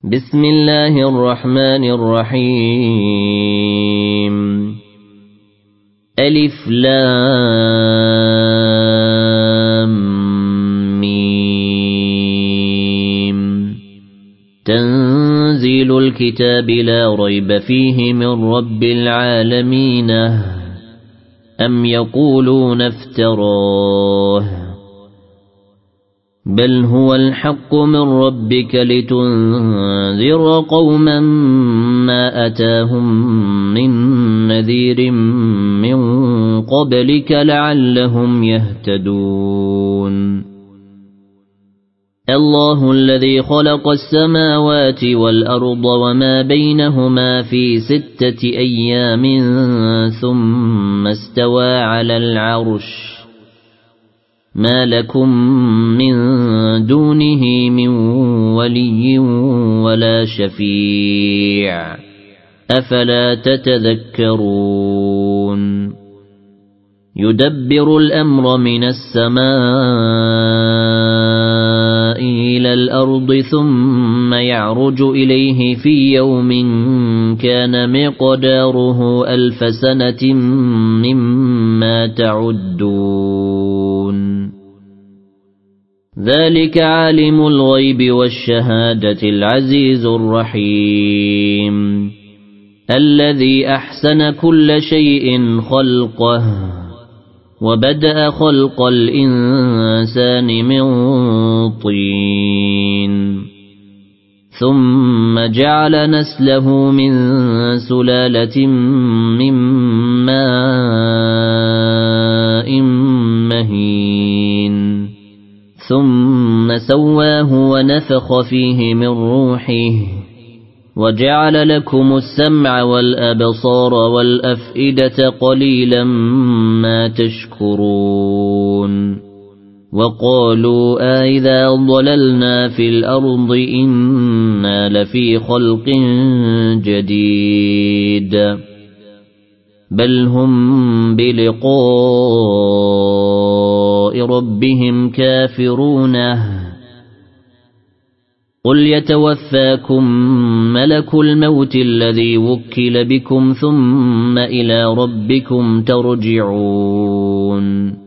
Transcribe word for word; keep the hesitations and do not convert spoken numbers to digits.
بسم الله الرحمن الرحيم ألف لام ميم تنزيل الكتاب لا ريب فيه من رب العالمين أم يقولون افتراه بل هو الحق من ربك لتنذر قوما ما أتاهم من نذير من قبلك لعلهم يهتدون الله الذي خلق السماوات والأرض وما بينهما في ستة أيام ثم استوى على العرش ما لكم من دونه من ولي ولا شفيع أفلا تتذكرون يدبر الأمر من السماء إلى الأرض ثم يعرج إليه في يوم كان مقداره ألف سنة مما تعدون ذلك عالم الغيب والشهادة العزيز الرحيم الذي أحسن كل شيء خلقه وبدأ خلق الإنسان من طين ثم جعل نسله من سلالة من ماء مهين ثم سواه ونفخ فيه من روحه وجعل لكم السمع والأبصار والأفئدة قليلا ما تشكرون وقالوا أئذا ضللنا في الأرض إنا لفي خلق جديد بل هم بلقاء ربهم كافرون قل يتوفاكم ملك الموت الذي وكل بكم ثم إلى ربكم ترجعون